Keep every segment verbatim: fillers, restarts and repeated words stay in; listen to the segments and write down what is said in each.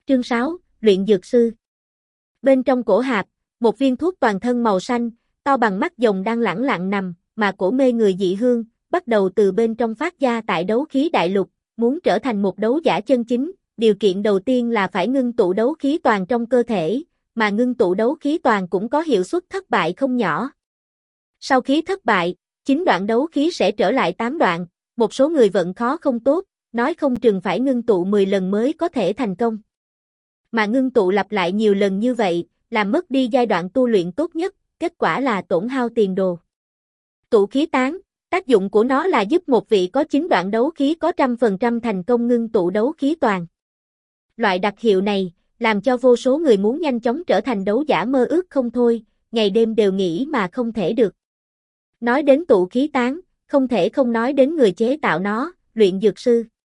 Chương sáu, luyện dược sư. Bên trong cổ hạp, một viên thuốc toàn thân màu xanh, to bằng mắt rồng đang lẳng lặng nằm, mà cổ mê người dị hương, bắt đầu từ bên trong phát ra tại đấu khí đại lục, muốn trở thành một đấu giả chân chính, điều kiện đầu tiên là phải ngưng tụ đấu khí toàn trong cơ thể, mà ngưng tụ đấu khí toàn cũng có hiệu suất thất bại không nhỏ. Sau khi thất bại, chín đoạn đấu khí sẽ trở lại tám đoạn, một số người vận khó không tốt, nói không chừng phải ngưng tụ mười lần mới có thể thành công. Mà ngưng tụ lặp lại nhiều lần như vậy, làm mất đi giai đoạn tu luyện tốt nhất, kết quả là tổn hao tiền đồ. Tụ khí tán, tác dụng của nó là giúp một vị có chín đoạn đấu khí có trăm phần trăm thành công ngưng tụ đấu khí toàn. Loại đặc hiệu này, làm cho vô số người muốn nhanh chóng trở thành đấu giả mơ ước không thôi, ngày đêm đều nghĩ mà không thể được. Nói đến tụ khí tán, không thể không nói đến người chế tạo nó, luyện dược sư.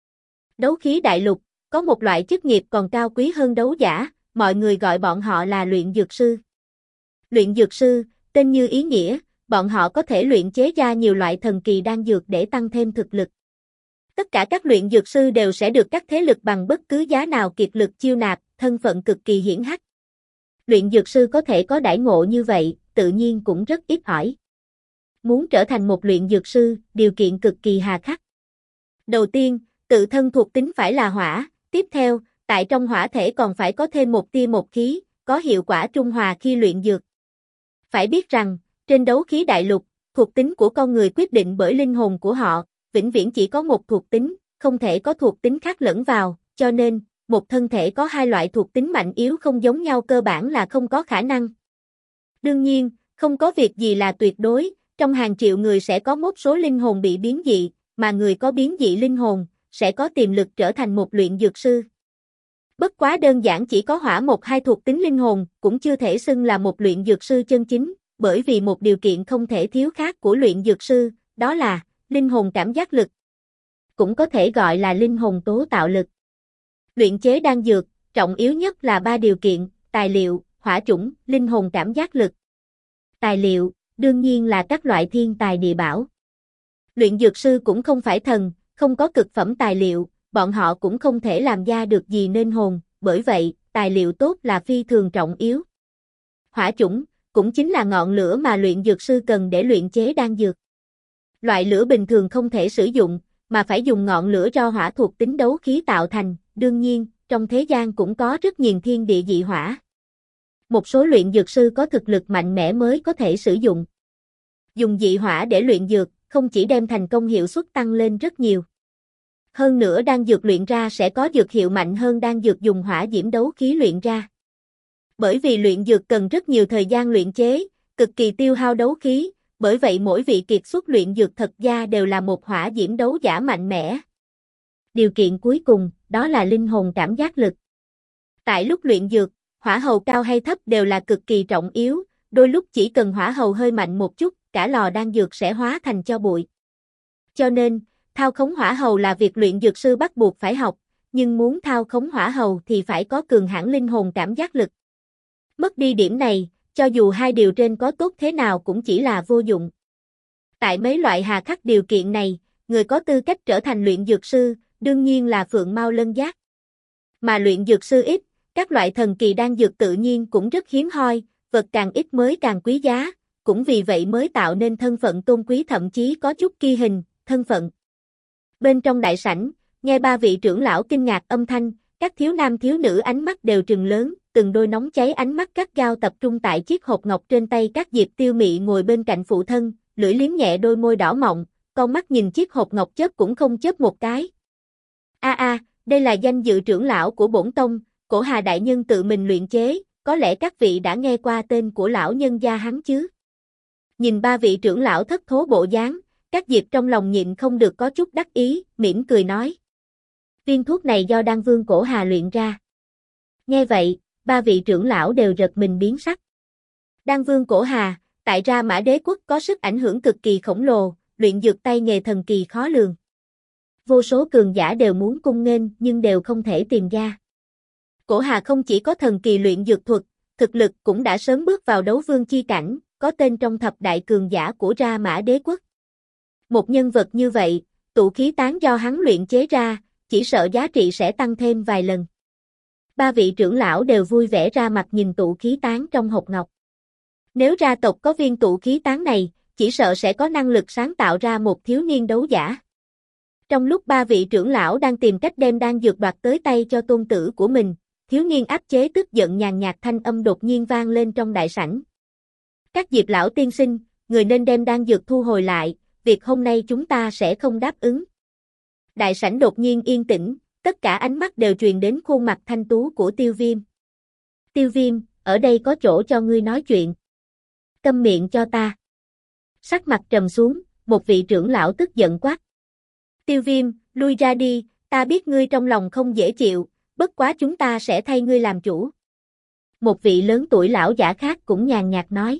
Đấu khí đại lục, có một loại chức nghiệp còn cao quý hơn đấu giả, mọi người gọi bọn họ là luyện dược sư. Luyện dược sư, tên như ý nghĩa, bọn họ có thể luyện chế ra nhiều loại thần kỳ đan dược để tăng thêm thực lực. Tất cả các luyện dược sư đều sẽ được các thế lực bằng bất cứ giá nào kiệt lực chiêu nạp, thân phận cực kỳ hiển hách. Luyện dược sư có thể có đãi ngộ như vậy, tự nhiên cũng rất ít ỏi. Muốn trở thành một luyện dược sư, điều kiện cực kỳ hà khắc. Đầu tiên, tự thân thuộc tính phải là hỏa, tiếp theo, tại trong hỏa thể còn phải có thêm một tia một khí, có hiệu quả trung hòa khi luyện dược. Phải biết rằng, trên đấu khí đại lục, thuộc tính của con người quyết định bởi linh hồn của họ, vĩnh viễn chỉ có một thuộc tính, không thể có thuộc tính khác lẫn vào, cho nên, một thân thể có hai loại thuộc tính mạnh yếu không giống nhau cơ bản là không có khả năng. Đương nhiên, không có việc gì là tuyệt đối, trong hàng triệu người sẽ có một số linh hồn bị biến dị, mà người có biến dị linh hồn, sẽ có tiềm lực trở thành một luyện dược sư. Bất quá đơn giản chỉ có hỏa một hai thuộc tính linh hồn, cũng chưa thể xưng là một luyện dược sư chân chính, bởi vì một điều kiện không thể thiếu khác của luyện dược sư, đó là linh hồn cảm giác lực. Cũng có thể gọi là linh hồn tố tạo lực. Luyện chế đan dược, trọng yếu nhất là ba điều kiện, tài liệu, hỏa chủng, linh hồn cảm giác lực. Tài liệu, đương nhiên là các loại thiên tài địa bảo. Luyện dược sư cũng không phải thần, không có cực phẩm tài liệu, bọn họ cũng không thể làm ra được gì nên hồn, bởi vậy, tài liệu tốt là phi thường trọng yếu. Hỏa chủng, cũng chính là ngọn lửa mà luyện dược sư cần để luyện chế đan dược. Loại lửa bình thường không thể sử dụng, mà phải dùng ngọn lửa do hỏa thuộc tính đấu khí tạo thành, đương nhiên, trong thế gian cũng có rất nhiều thiên địa dị hỏa. Một số luyện dược sư có thực lực mạnh mẽ mới có thể sử dụng. Dùng dị hỏa để luyện dược, không chỉ đem thành công hiệu suất tăng lên rất nhiều. Hơn nữa đan dược luyện ra sẽ có dược hiệu mạnh hơn đan dược dùng hỏa diễm đấu khí luyện ra. Bởi vì luyện dược cần rất nhiều thời gian luyện chế, cực kỳ tiêu hao đấu khí, bởi vậy mỗi vị kiệt xuất luyện dược thật ra đều là một hỏa diễm đấu giả mạnh mẽ. Điều kiện cuối cùng, đó là linh hồn cảm giác lực. Tại lúc luyện dược, hỏa hầu cao hay thấp đều là cực kỳ trọng yếu, đôi lúc chỉ cần hỏa hầu hơi mạnh một chút, cả lò đan dược sẽ hóa thành tro bụi. Cho nên, thao khống hỏa hầu là việc luyện dược sư bắt buộc phải học, nhưng muốn thao khống hỏa hầu thì phải có cường hãn linh hồn cảm giác lực. Mất đi điểm này, cho dù hai điều trên có tốt thế nào cũng chỉ là vô dụng. Tại mấy loại hà khắc điều kiện này, người có tư cách trở thành luyện dược sư, đương nhiên là phượng mao lân giác. Mà luyện dược sư ít, các loại thần kỳ đan dược tự nhiên cũng rất hiếm hoi, vật càng ít mới càng quý giá, cũng vì vậy mới tạo nên thân phận tôn quý thậm chí có chút ki hình, thân phận. Bên trong đại sảnh, nghe ba vị trưởng lão kinh ngạc âm thanh, các thiếu nam thiếu nữ ánh mắt đều trừng lớn, từng đôi nóng cháy ánh mắt gắt gao tập trung tại chiếc hộp ngọc trên tay các Diệp Tiêu Mị ngồi bên cạnh phụ thân, lưỡi liếm nhẹ đôi môi đỏ mọng, con mắt nhìn chiếc hộp ngọc chớp cũng không chớp một cái. A a, đây là danh dự trưởng lão của bổn tông, Cổ Hà đại nhân tự mình luyện chế, có lẽ các vị đã nghe qua tên của lão nhân gia hắn chứ? Nhìn ba vị trưởng lão thất thố bộ dáng, các Diệp trong lòng nhịn không được có chút đắc ý, mỉm cười nói. Viên thuốc này do Đan Vương Cổ Hà luyện ra. Nghe vậy, ba vị trưởng lão đều giật mình biến sắc. Đan Vương Cổ Hà, tại Ra Mã Đế quốc có sức ảnh hưởng cực kỳ khổng lồ, luyện dược tay nghề thần kỳ khó lường. Vô số cường giả đều muốn cung nghênh nhưng đều không thể tìm ra. Cổ Hà không chỉ có thần kỳ luyện dược thuật, thực lực cũng đã sớm bước vào đấu vương chi cảnh, có tên trong thập đại cường giả của Ra Mã Đế quốc. Một nhân vật như vậy, tụ khí tán do hắn luyện chế ra, chỉ sợ giá trị sẽ tăng thêm vài lần. Ba vị trưởng lão đều vui vẻ ra mặt nhìn tụ khí tán trong hộp ngọc. Nếu gia tộc có viên tụ khí tán này, chỉ sợ sẽ có năng lực sáng tạo ra một thiếu niên đấu giả. Trong lúc ba vị trưởng lão đang tìm cách đem đan dược đoạt tới tay cho tôn tử của mình, thiếu niên áp chế tức giận nhàn nhạt thanh âm đột nhiên vang lên trong đại sảnh. Các Diệp lão tiên sinh, người nên đem đan dược thu hồi lại, việc hôm nay chúng ta sẽ không đáp ứng. Đại sảnh đột nhiên yên tĩnh, tất cả ánh mắt đều truyền đến khuôn mặt thanh tú của Tiêu Viêm. Tiêu Viêm, ở đây có chỗ cho ngươi nói chuyện. Câm miệng cho ta. Sắc mặt trầm xuống, một vị trưởng lão tức giận quát. Tiêu Viêm, lui ra đi, ta biết ngươi trong lòng không dễ chịu, bất quá chúng ta sẽ thay ngươi làm chủ. Một vị lớn tuổi lão giả khác cũng nhàn nhạt nói.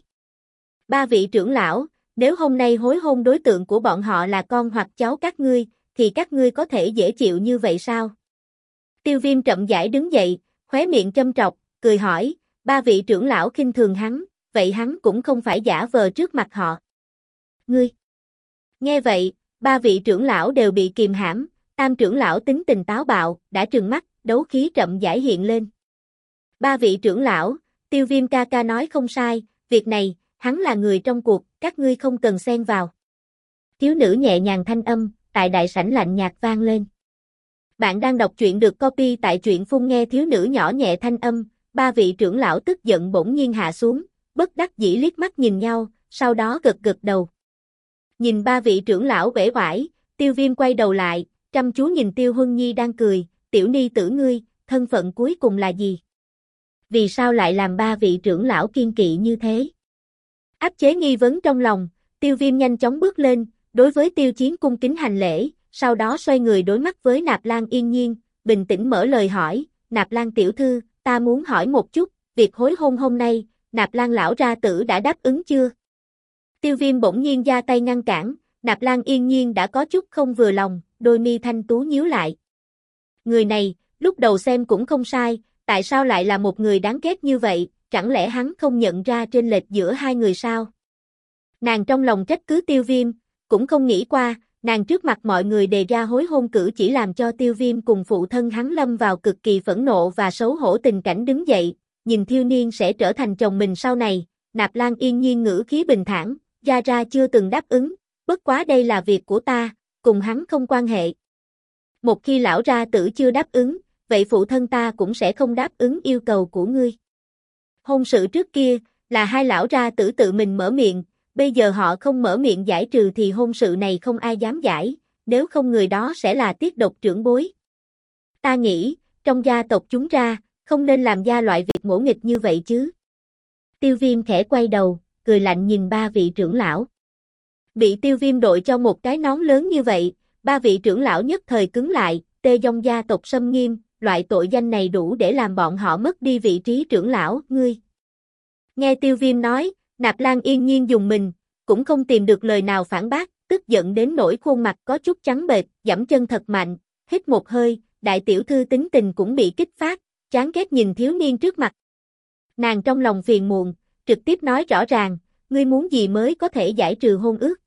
Ba vị trưởng lão, nếu hôm nay hối hôn đối tượng của bọn họ là con hoặc cháu các ngươi, thì các ngươi có thể dễ chịu như vậy sao? Tiêu Viêm chậm rãi đứng dậy, khóe miệng châm trọc, cười hỏi, ba vị trưởng lão khinh thường hắn, vậy hắn cũng không phải giả vờ trước mặt họ. Ngươi! Nghe vậy, ba vị trưởng lão đều bị kìm hãm, tam trưởng lão tính tình táo bạo, đã trừng mắt, đấu khí chậm rãi hiện lên. Ba vị trưởng lão, Tiêu Viêm ca ca nói không sai, việc này, hắn là người trong cuộc, các ngươi không cần xen vào. Thiếu nữ nhẹ nhàng thanh âm, tại đại sảnh lạnh nhạt vang lên. Bạn đang đọc truyện được copy tại truyện phun nghe thiếu nữ nhỏ nhẹ thanh âm, ba vị trưởng lão tức giận bỗng nhiên hạ xuống, bất đắc dĩ liếc mắt nhìn nhau, sau đó gật gật đầu. Nhìn ba vị trưởng lão uể oải, Tiêu Viêm quay đầu lại, chăm chú nhìn Tiêu Huân Nhi đang cười, tiểu ni tử ngươi, thân phận cuối cùng là gì? Vì sao lại làm ba vị trưởng lão kiên kỵ như thế? Áp chế nghi vấn trong lòng, Tiêu Viêm nhanh chóng bước lên, đối với Tiêu Chiến cung kính hành lễ, sau đó xoay người đối mắt với Nạp Lan Yên Nhiên, bình tĩnh mở lời hỏi, Nạp Lan tiểu thư, ta muốn hỏi một chút, việc hối hôn hôm nay, Nạp Lan lão gia tử đã đáp ứng chưa? Tiêu Viêm bỗng nhiên ra tay ngăn cản, Nạp Lan Yên Nhiên đã có chút không vừa lòng, đôi mi thanh tú nhíu lại. Người này, lúc đầu xem cũng không sai, tại sao lại là một người đáng ghét như vậy, chẳng lẽ hắn không nhận ra chênh lệch giữa hai người sao? Nàng trong lòng trách cứ Tiêu Viêm, cũng không nghĩ qua, nàng trước mặt mọi người đề ra hối hôn cử chỉ làm cho Tiêu Viêm cùng phụ thân hắn lâm vào cực kỳ phẫn nộ và xấu hổ tình cảnh đứng dậy, nhìn thiếu niên sẽ trở thành chồng mình sau này, Nạp Lan Yên Nhiên ngữ khí bình thản, gia ra chưa từng đáp ứng, bất quá đây là việc của ta, cùng hắn không quan hệ. Một khi lão gia tử chưa đáp ứng, vậy phụ thân ta cũng sẽ không đáp ứng yêu cầu của ngươi. Hôn sự trước kia, là hai lão gia tử tự mình mở miệng, bây giờ họ không mở miệng giải trừ thì hôn sự này không ai dám giải, nếu không người đó sẽ là tiết độc trưởng bối. Ta nghĩ, trong gia tộc chúng ra, không nên làm ra loại việc ngỗ nghịch như vậy chứ. Tiêu Viêm khẽ quay đầu, cười lạnh nhìn ba vị trưởng lão. Bị Tiêu Viêm đội cho một cái nón lớn như vậy, ba vị trưởng lão nhất thời cứng lại, Tê Dông gia tộc xâm nghiêm, loại tội danh này đủ để làm bọn họ mất đi vị trí trưởng lão, ngươi. Nghe Tiêu Viêm nói, Nạp Lan Yên Nhiên dùng mình, cũng không tìm được lời nào phản bác, tức giận đến nỗi khuôn mặt có chút trắng bệch, giẫm chân thật mạnh, hít một hơi, đại tiểu thư tính tình cũng bị kích phát, chán ghét nhìn thiếu niên trước mặt. Nàng trong lòng phiền muộn, trực tiếp nói rõ ràng, ngươi muốn gì mới có thể giải trừ hôn ước.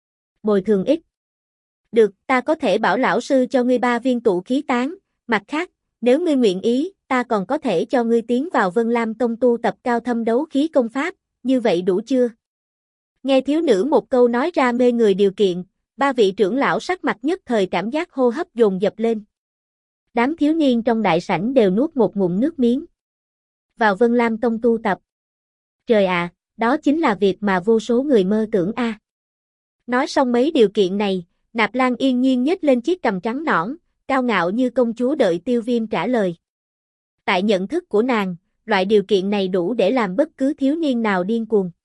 Bồi thường ít. Được, ta có thể bảo lão sư cho ngươi ba viên tụ khí tán, mặt khác, nếu ngươi nguyện ý, ta còn có thể cho ngươi tiến vào Vân Lam Tông tu tập cao thâm đấu khí công pháp, như vậy đủ chưa? Nghe thiếu nữ một câu nói ra mê người điều kiện, ba vị trưởng lão sắc mặt nhất thời cảm giác hô hấp dồn dập lên. Đám thiếu niên trong đại sảnh đều nuốt một ngụm nước miếng. Vào Vân Lam Tông tu tập. Trời ạ, à, đó chính là việc mà vô số người mơ tưởng a. À. Nói xong mấy điều kiện này, Nạp Lan Yên Nhiên nhếch lên chiếc cằm trắng nõn, cao ngạo như công chúa đợi Tiêu Viêm trả lời. Tại nhận thức của nàng, loại điều kiện này đủ để làm bất cứ thiếu niên nào điên cuồng.